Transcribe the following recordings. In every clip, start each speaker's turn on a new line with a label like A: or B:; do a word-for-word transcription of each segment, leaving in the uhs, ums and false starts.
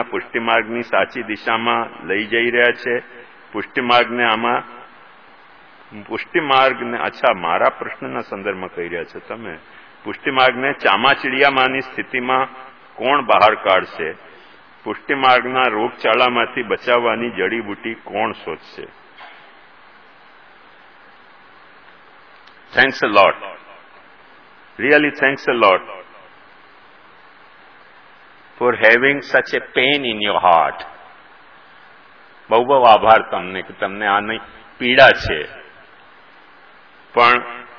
A: જીવનના પુષ્ટિમાર્ગની સાચી દિશામાં લઈ જઈ રહ્યા છે. પુષ્ટિમાર્ગને આમાં પુષ્ટિમાર્ગને અચ્છા મારા પ્રશ્નના સંદર્ભમાં કહી રહ્યા છો તમે. પુષ્ટિમાર્ગને ચામાચીડિયામાંની સ્થિતિમાં કોણ બહાર કાઢશે? પુષ્ટિમાર્ગના રોગચાળામાંથી બચાવવાની જડીબુટી કોણ શોધશે? Thanks a lot. Really thanks a lot for having such a pain in your heart. બહુ બહુ આભાર તમને કે તમને આની પીડા છે. પણ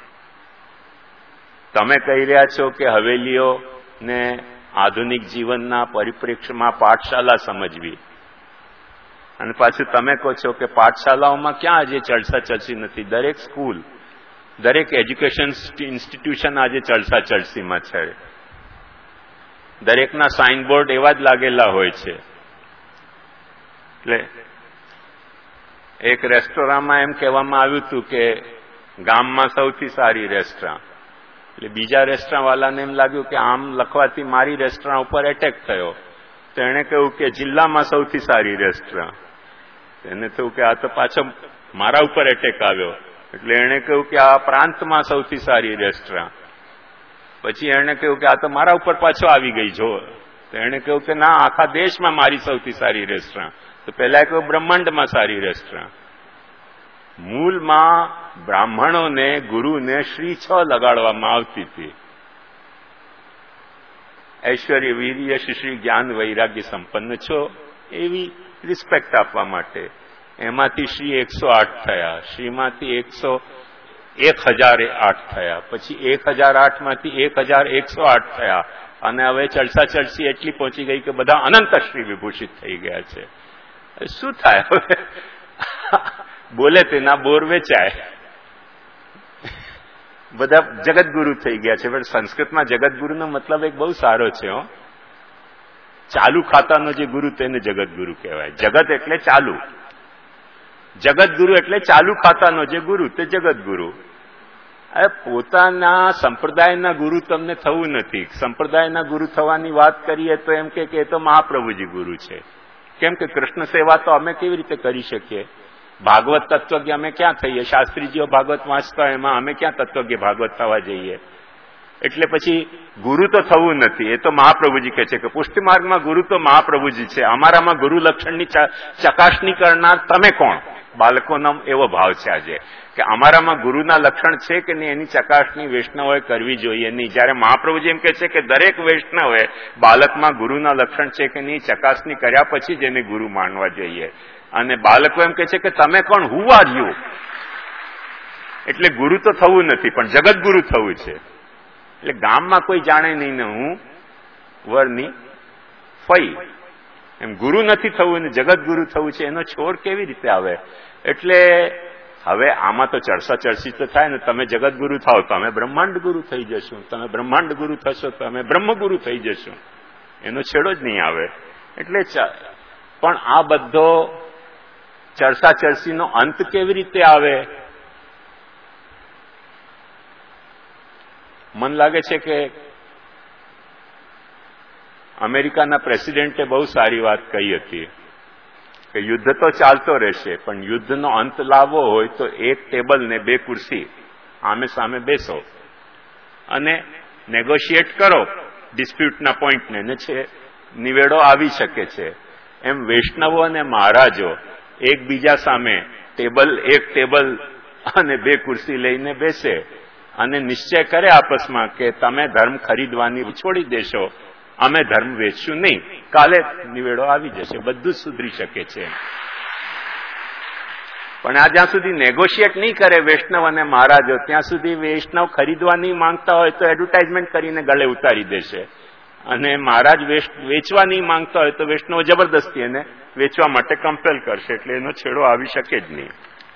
A: તમે કહી રહ્યા છો કે હવેલીઓને આધુનિક જીવનના પરિપ્રેક્ષ્યમાં પાઠશાલા સમજવી, અને પાછું તમે કહો છો કે પાઠશાલાઓમાં ક્યાં આજે ચર્ચા ચર્ચી નથી. દરેક સ્કૂલ, દરેક એજ્યુકેશન ઇન્સ્ટિટ્યુશન આજે ચર્ચા ચર્ચીમાં છે. દરેકના સાઇનબોર્ડ એવા જ લાગેલા હોય છે. એટલે એક રેસ્ટોરાંમાં એમ કહેવામાં આવ્યું હતું કે ગામમાં સૌથી સારી રેસ્ટોરાં. એટલે બીજા રેસ્ટોરાં વાળાને એમ લાગ્યું કે આમ લખવાથી મારી રેસ્ટોરાં ઉપર એટેક થયો, તો એણે કહ્યું કે જિલ્લામાં સૌથી સારી રેસ્ટોરાં. એને થયું કે આ તો પાછો મારા ઉપર એટેક આવ્યો, એટલે એણે કહ્યું કે આ પ્રાંતમાં સૌથી સારી રેસ્ટોરાં. પછી એણે કહ્યું કે આ તો મારા ઉપર પાછો આવી ગઈ જો. તો એણે કહ્યું કે ના, આખા દેશમાં મારી સૌથી સારી રેસ્ટોરાં. તો પહેલા કહ્યું બ્રહ્માંડમાં સારી રેસ્ટોરાં. મૂળમાં બ્રાહ્મણોને, ગુરુને શ્રી છ લગાડવામાં આવતી હતી. ઐશ્વર્ય, વીર્ય, શ્રી જ્ઞાન, વૈરાગ્ય સંપન્ન છો એવી રિસ્પેક્ટ આપવા માટે. એમાંથી શ્રી એકસો આઠ થયા, શ્રીમાંથી એકસો એક હજાર આઠ થયા, પછી એક હજાર આઠ માંથી એક હજાર એકસો આઠ થયા, અને હવે ચર્ચા ચર્ચી એટલી પહોંચી ગઈ કે બધા અનંત શ્રી વિભૂષિત થઈ ગયા છે. શું થાય હવે? બોલે તેના બોર વેચાય. બધા જગતગુરુ થઈ ગયા છે. પણ સંસ્કૃતમાં જગતગુરુનો મતલબ એક બહુ સારો છે. હો, ચાલુ ખાતાનો જે ગુરુ તેને જગતગુરુ કહેવાય. જગત એટલે ચાલુ, જગતગુરુ એટલે ચાલુ ખાતાનો જે ગુરુ તે જગતગુરુ. હવે પોતાના સંપ્રદાયના ગુરુ તમને થવું નથી. સંપ્રદાયના ગુરુ થવાની વાત કરીએ તો એમ કે એ તો મહાપ્રભુજી ગુરુ છે. કેમ કે કૃષ્ણ સેવા તો અમે કેવી રીતે કરી શકીએ? ભાગવત તત્વજ્ઞ અમે ક્યાં થઈએ? શાસ્ત્રીજીઓ ભાગવત વાંચતા એમાં અમે ક્યાં તત્વજ્ઞ ભાગવત થવા જઈએ? એટલે પછી ગુરુ તો થવું નથી. એ તો મહાપ્રભુજી કહે છે કે પુષ્ટિમાર્ગમાં ગુરુ તો મહાપ્રભુજી છે. અમારામાં ગુરુ લક્ષણની ચકાસણી કરનાર તમે કોણ? બાળકોનો એવો ભાવ છે આજે કે અમારામાં ગુરુના લક્ષણ છે કે નહીં એની ચકાસણી વૈષ્ણવોએ કરવી જોઈએ નહીં. જયારે મહાપ્રભુજી એમ કહે છે કે દરેક વૈષ્ણવે બાળકમાં ગુરુના લક્ષણ છે કે નહીં ચકાસણી કર્યા પછી જ એને ગુરુ માનવા જોઈએ. અને બાળકો એમ કહે છે કે તમે કોણ? Who are you? એટલે ગુરુ તો થવું નથી, પણ જગતગુરુ થવું છે. એટલે ગામમાં કોઈ જાણે નહીં ને હું વરની ફઈ, એમ ગુરુ નથી થવું ને જગતગુરુ થવું છે. એનો છોડ કેવી રીતે આવે? એટલે હવે આમાં તો ચર્ચા ચર્ચી તો થાય ને. તમે જગતગુરુ થાવ તો અમે બ્રહ્માંડ ગુરુ થઈ જશું, તમે બ્રહ્માંડ ગુરુ થશો તો અમે બ્રહ્મગુરુ થઈ જશું. એનો છેડો જ નહીં આવે. એટલે પણ આ બધો ચર્ચા ચર્ચીનો અંત કેવી રીતે આવે? મન લાગે છે કે અમેરિકાના પ્રેસિડેન્ટે બહુ સારી વાત કહી હતી કે યુદ્ધ તો ચાલતો રહેશે, પણ યુદ્ધનો અંત લાવવો હોય તો એક ટેબલ ને બે ખુરશી આમે સામે બેસો અને નેગોશિએટ કરો ડિસ્પ્યુટના પોઈન્ટને, ને છે નિવેડો આવી શકે છે. એમ વૈષ્ણવો અને મહારાજો એકબીજા સામે ટેબલ એક ટેબલ અને બે ખુરશી લઈને બેસે અને નિશ્ચય કરે આપસમાં કે તમે ધર્મ ખરીદવાની છોડી દેશો, અમે ધર્મ વેચશું નહીં, કાલે નિવેડો આવી જશે, બધું જ સુધરી શકે છે. પણ આ જ્યાં સુધી નેગોશિએટ નહીં કરે વૈષ્ણવ અને મહારાજો, ત્યાં સુધી વૈષ્ણવ ખરીદવા નહીં માંગતા હોય તો એડવર્ટાઇઝમેન્ટ કરીને ગળે ઉતારી દેશે, અને મહારાજ વેચવા નહીં માંગતા હોય તો વૈષ્ણવ જબરદસ્તી એને વેચવા માટે કમ્પેલ કરશે. એટલે એનો છેડો આવી શકે જ નહીં.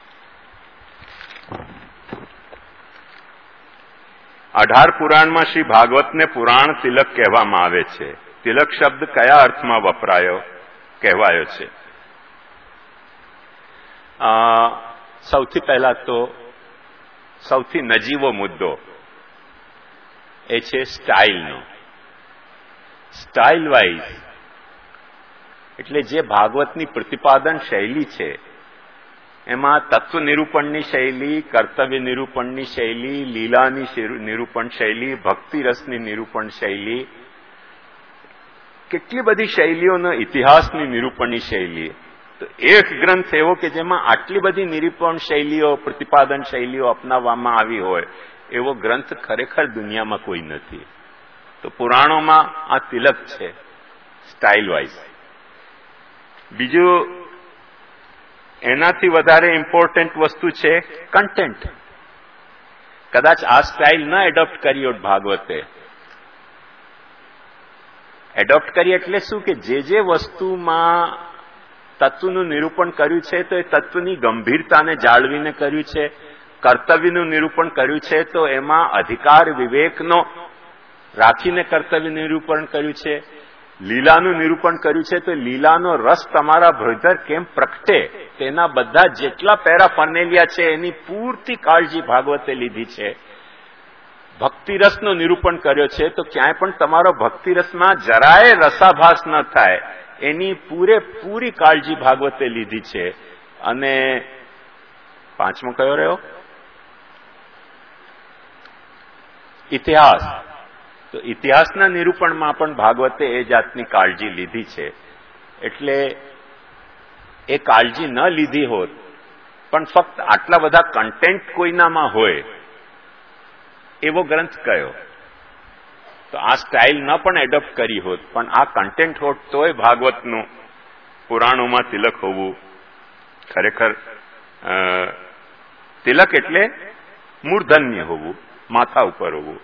A: અઢાર પુરાણમાં શ્રી ભાગવતને પુરાણ તિલક કહેવામાં આવે છે. તિલક શબ્દ કયા અર્થમાં વપરાયો કહેવાયો છે? સૌથી પહેલા તો સૌથી નજીવો મુદ્દો એ છે સ્ટાઇલનો. સ્ટાઇલ વાઇઝ એટલે જે ભાગવતની પ્રતિપાદન શૈલી છે એમાં તત્વ નિરૂપણની શૈલી, કર્તવ્ય નિરૂપણની શૈલી, લીલાની નિરૂપણ શૈલી, ભક્તિ રસની નિરૂપણ શૈલી, કેટલી બધી શૈલીઓનો ઇતિહાસની નિરૂપણની શૈલી. તો એક ગ્રંથ એવો કે જેમાં આટલી બધી નિરૂપણ શૈલીઓ, પ્રતિપાદન શૈલીઓ અપનાવવામાં આવી હોય એવો ગ્રંથ ખરેખર દુનિયામાં કોઈ નથી. તો પુરાણોમાં આ તિલક છે સ્ટાઇલ વાઇઝ. બીજું એનાથી વધારે ઇમ્પોર્ટન્ટ વસ્તુ છે કન્ટેન્ટ. કદાચ આ સ્ટાઇલ ન એડોપ્ટ કરી હોત ભાગવતે. એડોપ્ટ કરી એટલે શું કે જે જે વસ્તુમાં તત્વનું નિરૂપણ કર્યું છે તો એ તત્વની ગંભીરતાને જાળવીને કર્યું છે. કર્તવ્યનું નિરૂપણ કર્યું છે તો એમાં અધિકાર વિવેકનો રાખીને કર્તવ્ય નિરૂપણ કર્યું છે. લીલાનું નિરૂપણ કર્યું છે તો લીલાનો રસ તમારા ભીતર કેમ પ્રગટે તેના બધા જેટલા પેરા ફરનેલિયા છે એની પૂરતી કાળજી ભાગવતે લીધી છે. ભક્તિરસનો નિરૂપણ કર્યો છે તો ક્યાંય પણ તમારો ભક્તિરસમાં જરાય રસાભાસ ન થાય એની પૂરેપૂરી કાળજી ભાગવતે લીધી છે. અને પાંચમો કયો રહ્યો? ઇતિહાસ. તો ઇતિહાસના નિરૂપણમાં પણ ભાગવતે એ જાતની કાળજી લીધી છે. એટલે એ કાળજી ન લીધી હોત પણ ફક્ત આટલા બધા કન્ટેન્ટ કોઈનામાં હોય એવો ગ્રંથ કયો? તો આ સ્ટાઇલ ન પણ એડોપ્ટ કરી હોત પણ આ કન્ટેન્ટ હોત તોય ભાગવતનું પુરાણોમાં તિલક હોવું ખરેખર તિલક એટલે મૂર્ધન્ય હોવું, માથા ઉપર હોવું.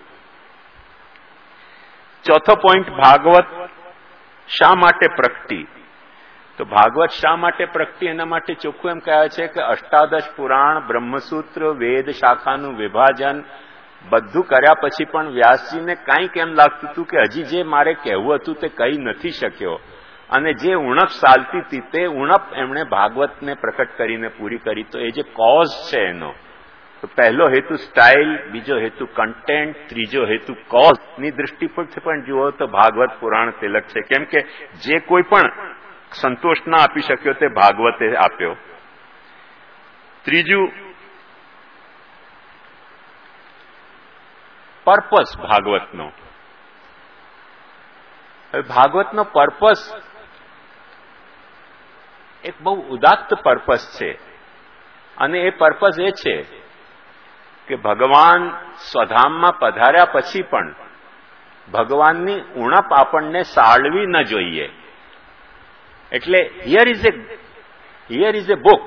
A: ચોથો પોઈન્ટ, ભાગવત શા માટે પ્રગટી? તો ભાગવત શા માટે પ્રગટી એના માટે ચોખ્ખું એમ કહે છે કે અષ્ટાદશ પુરાણ, બ્રહ્મસૂત્ર, વેદ શાખાનું વિભાજન બધું કર્યા પછી પણ વ્યાસજીને કાંઈક એમ લાગતું હતું કે હજી જે મારે કહેવું હતું તે કહી નથી શક્યો. અને જે ઉણપ ચાલતી હતી તે ઉણપ એમણે ભાગવતને પ્રકટ કરીને પૂરી કરી. તો એ જે કોઝ છે એનો, તો પહેલો હેતુ સ્ટાઇલ, બીજો હેતુ કન્ટેન્ટ, ત્રીજો હેતુ કોઝની દૃષ્ટિ પરથી પણ જુઓ તો ભાગવત પુરાણ તિલક છે. કેમ કે જે કોઈ પણ સંતોષ ના આપી શક્યો તે ભાગવતે આપ્યો. ત્રીજું, પર્પસ ભાગવતનો. હવે ભાગવતનો પર્પસ એક બહુ ઉદાત્ત પર્પસ છે. અને એ પર્પસ એ છે કે ભગવાન સ્વધામમાં પધાર્યા પછી પણ ભગવાનની ઉણપ આપણને સાળવી ન જોઈએ. એટલે here is a here is a book.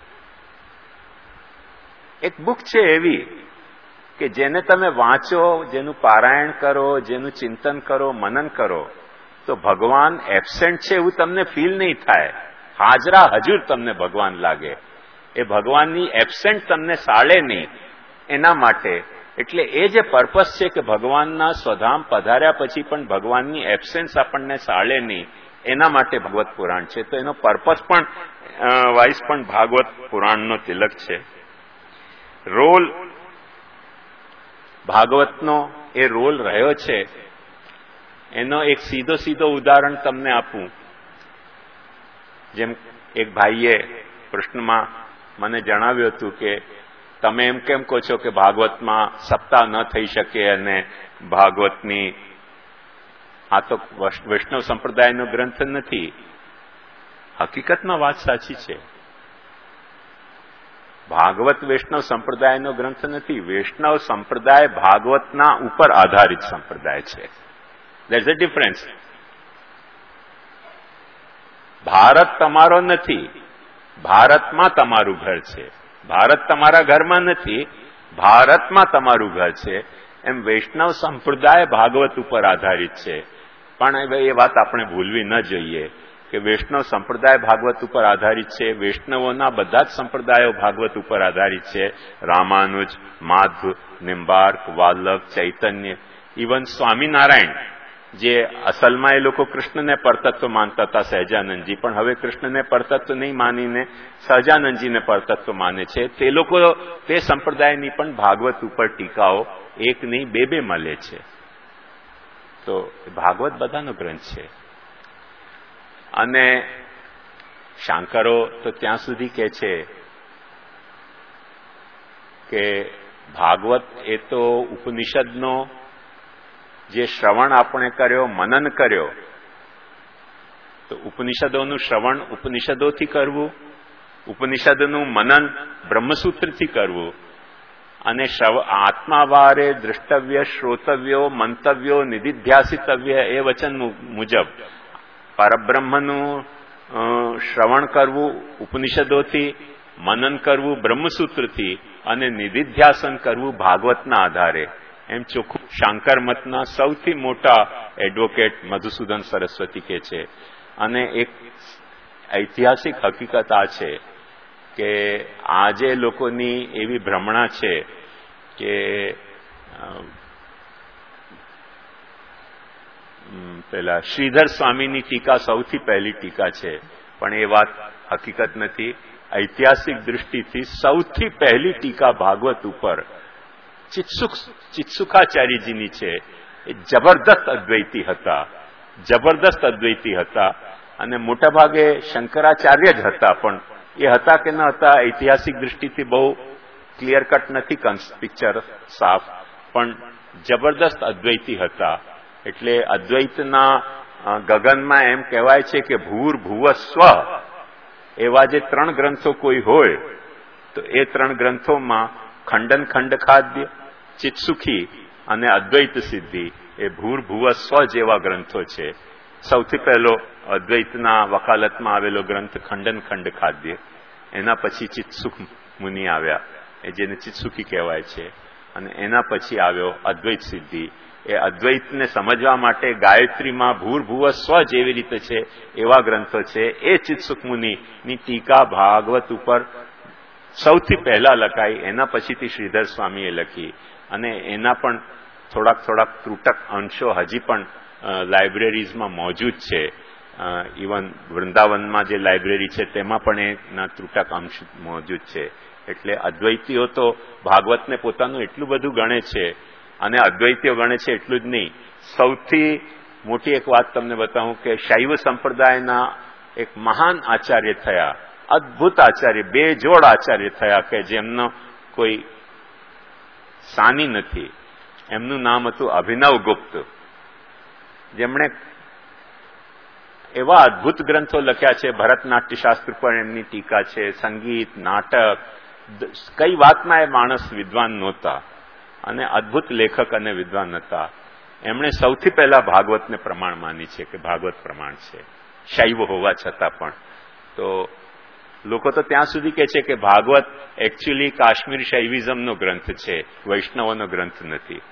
A: એક બુક છે એવી કે જેને તમે વાંચો, જેનું પારાયણ કરો, જેનું ચિંતન કરો, મનન કરો તો ભગવાન એબસેન્ટ છે એવું તમને ફીલ નહીં થાય. હાજરા હજુર તમને ભગવાન લાગે. એ ભગવાનની એબસેન્ટ તમને સાળે નહીં. એના માટે એટલે એ જે પર્પસ છે કે ભગવાનના સ્વધામ પધાર્યા પછી પણ ભગવાનની એબસેન્સ આપણને સાળે નહીં, એના માટે ભાગવત પુરાણ છે. તો એનો પર્પસ પણ વાઇઝ પણ ભાગવત પુરાણનો તિલક છે. રોલ ભાગવતનો એ રોલ રહ્યો છે એનો એક સીધો સીધો ઉદાહરણ તમને આપું. જેમ એક ભાઈએ પ્રશ્નમાં મને જણાવ્યું હતું કે તમે એમ કેમ કહો છો કે ભાગવતમાં સપ્તાહ ન થઈ શકે અને ભાગવતની આ તો વૈષ્ણવ સંપ્રદાયનો ગ્રંથ નથી. હકીકતમાં વાત સાચી છે. ભાગવત વૈષ્ણવ સંપ્રદાયનો ગ્રંથ નથી. વૈષ્ણવ સંપ્રદાય ભાગવતના ઉપર આધારિત સંપ્રદાય છે. There is a difference. Bharat તમારો નથી, ભારતમાં તમારું ઘર છે. ભારત તમારા ઘરમાં નથી, ભારતમાં તમારું ઘર છે. એમ વૈષ્ણવ સંપ્રદાય ભાગવત ઉપર આધારિત છે. પણ એ વાત આપણે ભૂલવી ન જોઈએ કે વૈષ્ણવ સંપ્રદાય ભાગવત ઉપર આધારિત છે. વૈષ્ણવોના બધા જ સંપ્રદાયો ભાગવત ઉપર આધારિત છે. રામાનુજ, માધવ, નિમ્બાર્ક, વાલ્લભ, ચૈતન્ય, ઇવન સ્વામિનારાયણ, જે અસલમાં એ લોકો કૃષ્ણને પરતત્વ માનતા હતા, સહજાનંદજી, પણ હવે કૃષ્ણને પરતત્વ નહીં માનીને સહજાનંદજીને પરતત્વ માને છે. તે લોકો તે સંપ્રદાયની પણ ભાગવત ઉપર ટીકાઓ એક નહીં બે બે મળે છે. તો ભાગવત બધાનો ગ્રંથ છે. અને શાંકરો તો ત્યાં સુધી કહે છે કે ભાગવત એ તો ઉપનિષદનો જે શ્રવણ આપણે કર્યો, મનન કર્યો, તો ઉપનિષદોનું શ્રવણ ઉપનિષદોથી કરવું, ઉપનિષદનું મનન બ્રહ્મસૂત્રથી કરવું, અને આત્માવારે દ્રષ્ટવ્ય, શ્રોતવ્યો, મંતવ્યો, નિધિધ્યાસિતવ્ય એ વચન મુજબ પરબ્રહ્મનું શ્રવણ કરવું ઉપનિષદોથી, મનન કરવું બ્રહ્મસૂત્રથી અને નિધિધ્યાસન કરવું ભાગવતના આધારે, એમ ચોખ્ખું શાંકર મતના સૌથી મોટા એડવોકેટ મધુસૂદન સરસ્વતી કહે છે. અને એક ઐતિહાસિક હકીકત આ છે કે આજે લોકોની એવી ભ્રમણા છે કે પેલા શ્રીધર સ્વામીની ટીકા સૌથી પહેલી ટીકા છે, પણ એ વાત હકીકત નથી. ઐતિહાસિક દૃષ્ટિથી સૌથી પહેલી ટીકા ભાગવત ઉપર ચિત્સુક ચિત્સુખાચાર્યજીની છે. એ જબરદસ્ત અદ્વૈતી હતા, જબરદસ્ત અદ્વૈતી હતા, અને મોટાભાગે શંકરાચાર્ય જ હતા, પણ એ હતા કે ન હતા ઐતિહાસિક દૃષ્ટિથી બહુ ક્લિયર કટ નથી પિક્ચર સાફ, પણ જબરદસ્ત અદ્વૈતી હતા. એટલે અદ્વૈતના ગગનમાં એમ કહેવાય છે કે ભૂર ભુવ સ્વ એવા જે ત્રણ ગ્રંથો કોઈ હોય તો એ ત્રણ ગ્રંથોમાં ખંડન ખંડ ખાદ્ય, ચિત્સુખી અને અદ્વૈત સિદ્ધિ એ ભૂર ભુવ સ્વ જેવા ગ્રંથો છે. સૌથી પહેલો અદ્વૈતના વકાલતમાં આવેલો ગ્રંથ ખંડન ખંડ ખાદ્ય, એના પછી ચિત્સુખ મુનિ આવ્યા, એ જેને ચિત્સુખી કહેવાય છે, અને એના પછી આવ્યો અદ્વૈત સિદ્ધિ. એ અદ્વૈતને સમજવા માટે ગાયત્રીમાં ભૂર ભુવ સ્વ જેવી રીતે છે એવા ગ્રંથો છે. એ ચિત્સુખ મુનિની ટીકા ભાગવત ઉપર સૌથી પહેલા લખાઈ, એના પછીથી શ્રીધર સ્વામીએ લખી, અને એના પણ થોડાક થોડાક ત્રુટક અંશો હજી પણ લાઇબ્રેરીઝમાં મોજૂદ છે. ઇવન વૃંદાવનમાં જે લાઇબ્રેરી છે તેમાં પણ એના ત્રુટક અંશ મોજૂદ છે. એટલે અદ્વૈતીઓ તો ભાગવતને પોતાનું એટલું બધું ગણે છે, અને અદ્વૈતીઓ ગણે છે એટલું જ નહીં. સૌથી મોટી એક વાત તમને બતાવું કે શૈવ સંપ્રદાયના એક મહાન આચાર્ય થયા, અદ્ભુત આચાર્ય, બે જોડ આચાર્ય થયા કે જેમનો કોઈ સાની નથી. એમનું નામ હતું અભિનવ ગુપ્ત, જેમણે એવા અદ્ભુત ગ્રંથો લખ્યા છે. ભરતનાટ્ય શાસ્ત્ર પર એમની ટીકા છે, સંગીત, નાટક, કઈ વાતમાં એ માણસ વિદ્વાન નહોતા, અને અદ્ભુત લેખક અને વિદ્વાન હતા. એમણે સૌથી પહેલા ભાગવતને પ્રમાણ માની છે કે ભાગવત પ્રમાણ છે, શૈવ હોવા છતાં પણ. તો લોકો તો ત્યાં સુધી કહે છે કે ભાગવત એકચ્યુઅલી કાશ્મીર શૈવિઝમનો ગ્રંથ છે, વૈષ્ણવોનો ગ્રંથ નથી,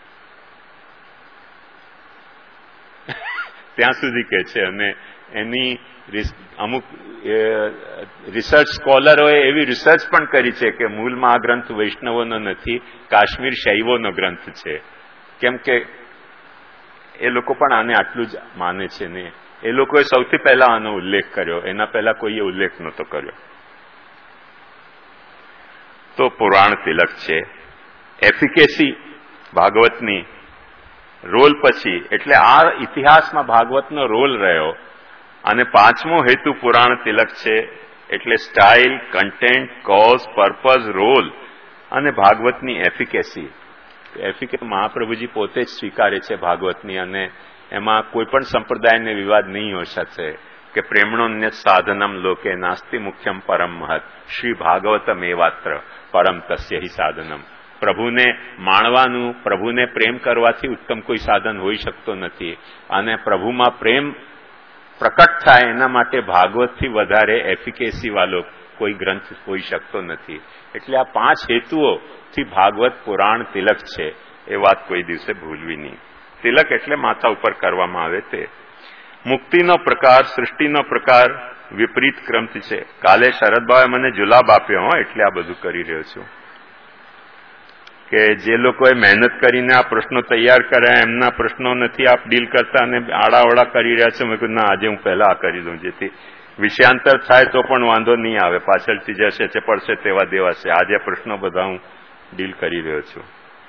A: ત્યાં સુધી કહે છે. અને એની અમુક રિસર્ચ સ્કોલરોએ એવી રિસર્ચ પણ કરી છે કે મૂળમાં આ ગ્રંથ વૈષ્ણવોનો નથી, કાશ્મીર શૈવોનો ગ્રંથ છે. કેમ કે એ લોકો પણ આને આટલું જ માને છે ને. એ લોકોએ સૌથી પહેલા આનો ઉલ્લેખ કર્યો, એના પહેલા કોઈએ ઉલ્લેખ નહોતો કર્યો. તો પુરાણ તિલક છે. એફિકેસી ભાગવતની રોલ પછી, એટલે આ ઇતિહાસમાં ભાગવતનો રોલ રહ્યો. અને પાંચમો હેતુ પુરાણ તિલક છે, એટલે style, content, cause, purpose, role અને ભાગવતની એફિકેસી. એફિકેસી મહાપ્રભુજી પોતે જ સ્વીકારે છે ભાગવતની, અને એમાં કોઈ પણ સંપ્રદાયને વિવાદ નહીં હોઈ શકે કે પ્રેમણોન્ય સાધનમ લોકે નાસ્તિ મુખ્યમ પરમ મહત શ્રી ભાગવતમ એવાત્ર પરમ તસ્ય હિ સાધનમ. પ્રભુને માણવાનું, પ્રભુને પ્રેમ કરવાથી ઉત્તમ કોઈ સાધન હોઈ શકતો નથી, અને પ્રભુમાં પ્રેમ પ્રકટ થાય એના માટે ભાગવતથી વધારે એફિકેસી વાળો કોઈ ગ્રંથ હોઈ શકતો નથી. એટલે આ પાંચ હેતુઓથી ભાગવત પુરાણ તિલક છે, એ વાત કોઈ દિવસે ભૂલવી નહીં. તિલક એટલે માથા ઉપર કરવામાં આવે તે. મુક્તિનો પ્રકાર, સૃષ્ટિનો પ્રકાર વિપરીત ક્રમથી છે. કાલે શરદભાવે મને જુલાબ આપ્યો, હો, એટલે આ બધું કરી રહ્યો છું. કે જે લોકોએ મહેનત કરીને આ પ્રશ્નો તૈયાર કર્યા એમના પ્રશ્નો નથી આપ ડીલ કરતા અને આડાવડા કરી રહ્યા છો. મેં કહ્યું ના, આજે હું પહેલા આ કરી દઉં, જેથી વિષયાંતર થાય તો પણ વાંધો નહીં આવે, પાછળથી જશે છે પડશે તેવા દેવા છે. આજે પ્રશ્નો બધા હું ડીલ કરી રહ્યો છું.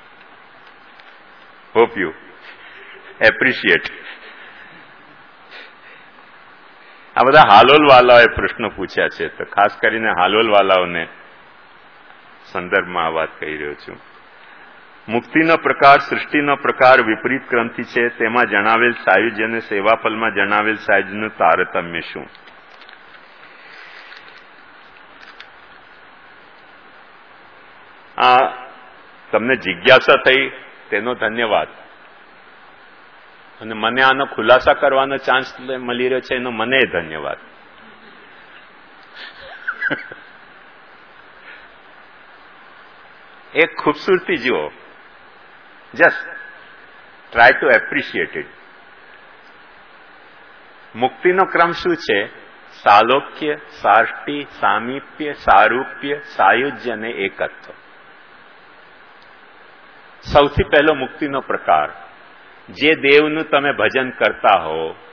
A: Hope you appreciate. આ બધા હાલોલવાલાઓએ પ્રશ્નો પૂછ્યા છે, તો ખાસ કરીને હાલોલવાલાઓને સંદર્ભમાં આ વાત કહી રહ્યો છું. મુક્તિનો પ્રકાર સૃષ્ટિનો પ્રકાર વિપરીત ક્રમથી છે. તેમાં જણાવેલ સાયુજ્ય અને સેવાફલમાં જણાવેલ સાયુજ્યનું તારતમ્ય શું? આ તમને જિજ્ઞાસા થઈ તેનો ધન્યવાદ, અને મને આનો ખુલાસા કરવાનો ચાન્સ મળી રહ્યો છે એનો મને ધન્યવાદ. એક ખૂબસૂરતી જુઓ, just try to appreciate it. મુક્તિનો ક્રમ શું છે? સાલોક્ય, સાષ્ટિ, સામીપ્ય, સારૂપ્ય, સાયુજ્ય અને એકત્વ. સૌથી પહેલો મુક્તિનો પ્રકાર, જે દેવનું તમે ભજન કરતા હો